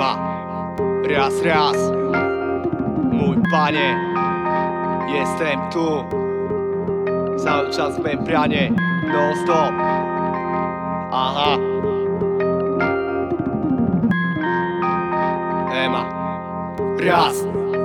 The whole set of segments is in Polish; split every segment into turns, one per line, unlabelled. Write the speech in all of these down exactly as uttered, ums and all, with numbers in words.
Ema, raz, raz. Mój panie, jestem tu. Cały czas bębranie, non stop. Aha. Ema, raz.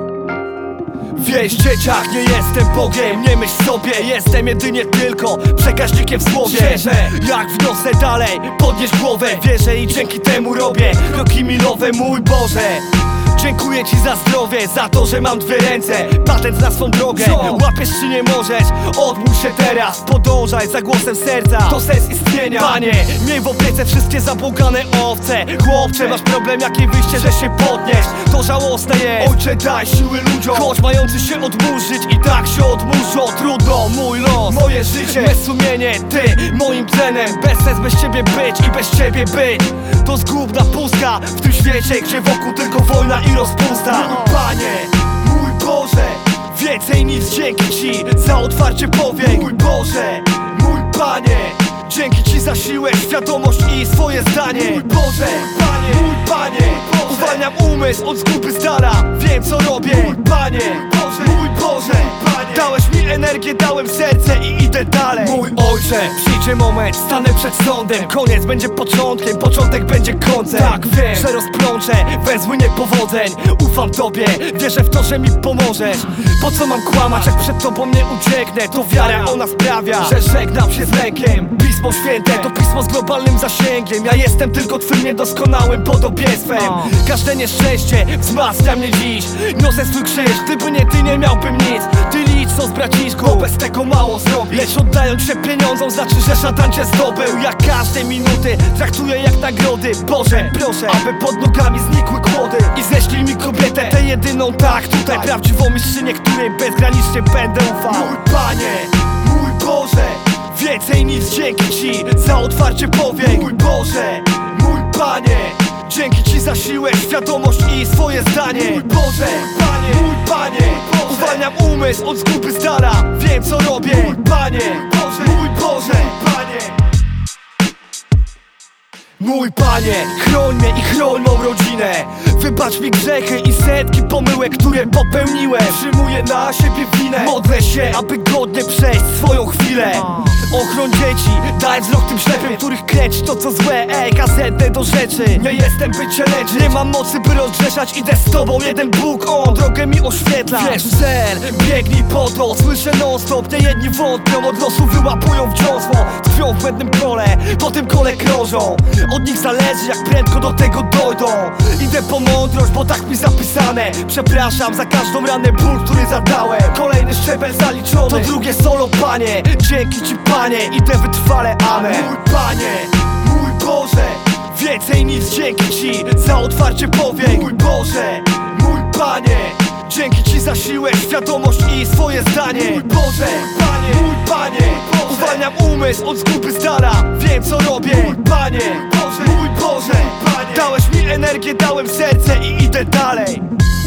Wieś, dzieciak, nie jestem Bogiem, nie myśl sobie, jestem jedynie tylko przekaźnikiem w słowie. Wierzę, jak wniosę dalej, podnieś głowę, wierzę i dzięki temu robię kroki milowe, mój Boże. Dziękuję Ci za zdrowie, za to, że mam dwie ręce, patent na swą drogę. Łapiesz czy nie możesz, odmóż się teraz, podążaj za głosem serca, to sens istnienia. Panie, miej w opiece wszystkie zabłogane owce. Chłopcze, masz problem, jakie wyjście, że się podniesz, to żałosne jest. Ojcze, daj siły ludziom, choć mający się odmurzyć i tak się odmurzą. Trudno, mój los, moje życie, bez sumienie, Ty moim tlenem. Bez sens bez Ciebie być i bez Ciebie być, to zgubna pustka w tym świecie, gdzie wokół tylko wojna i rozpusta. Mój Panie, mój Boże, więcej nic dzięki Ci za otwarcie powiek. Mój Boże, mój Panie, dzięki Ci za siłę, świadomość i swoje zdanie. Mój Boże, mój Panie, mój Panie, uwalniam umysł od zguby z dala, wiem co robię. Mój Panie, Boże, mój Boże, Panie, dałeś mi energię, dałem serce i idę dalej. Mój Ojcze, przyjdzie moment, stanę przed sądem. Koniec będzie początkiem, początek będzie końcem. Tak wiem, że rozplączę węzły niepowodzeń. Ufam Tobie, wierzę w to, że mi pomożesz. Po co mam kłamać, jak przed Tobą nie ucieknę? To wiara, ona sprawia, że żegnam się z lękiem. Pismo Święte to pismo z globalnym zasięgiem. Ja jestem tylko Twym niedoskonałym podobieństwem. Każde nieszczęście wzmacnia mnie dziś. Niosę swój krzyż, gdyby nie Ty, nie miałbym nic. Ty licz co z braciszką, bo bez tego mało zrobić. Lecz oddając się pieniądzom, znaczy, że szatan Cię zdobył. Jak każde minuty traktuję jak nagrody. Boże, proszę, aby pod nogami znikły kłody. I ześlij mi kobietę, tę jedyną, tak tutaj, prawdziwą mistrzynię, której bezgranicznie będę ufał. Mój Panie, mój Boże, więcej nic dzięki Ci za otwarcie powiek. Mój Boże, mój Panie, dzięki Ci za siłę, świadomość i swoje zdanie. Mój Boże, mój Panie, mój Panie, uwalniam umysł od zguby z dala, wiem co robię. Mój Panie, Boże, mój Boże, Panie. Mój Panie, chroń mnie i chroń mą rodzinę. Wybacz mi grzechy i setki pomyłek, które popełniłem. Przyjmuję na siebie winę, modlę się, aby godnie przejść swoją chwilę. Ochroń dzieci, daj wzrok tym ślepym, których kręci to co złe, ej, kasetne do rzeczy. Nie jestem by Cię leczyć, nie mam mocy by rozgrzeszać. Idę z Tobą, jeden Bóg, On drogę mi oświetla. Wiesz cel, biegnij po to, słyszę non stop. Te jedni wątpią, od losu wyłapują wdziąsło. Tkwią w błędnym kole, po tym kole krążą. Od nich zależy, jak prędko do tego dojdą. Idę po mądrość, bo tak mi zapisane. Przepraszam za każdą ranę, ból, który zadałem. Kolejny szczebel zaliczony, to drugie solo, Panie. Dzięki Ci, Panie, idę wytrwale, amen. Mój Panie, mój Boże, więcej nic dzięki Ci za otwarcie powiek. Mój Boże, mój Panie, dzięki Ci za siłę, świadomość i swoje zdanie. Mój Boże, mój Panie, mój Panie, uwalniam umysł od zguby z dala, wiem co robię. Mój Panie, mój Boże, mój Boże, Panie, dałeś mi energię, dałem serce i idę dalej.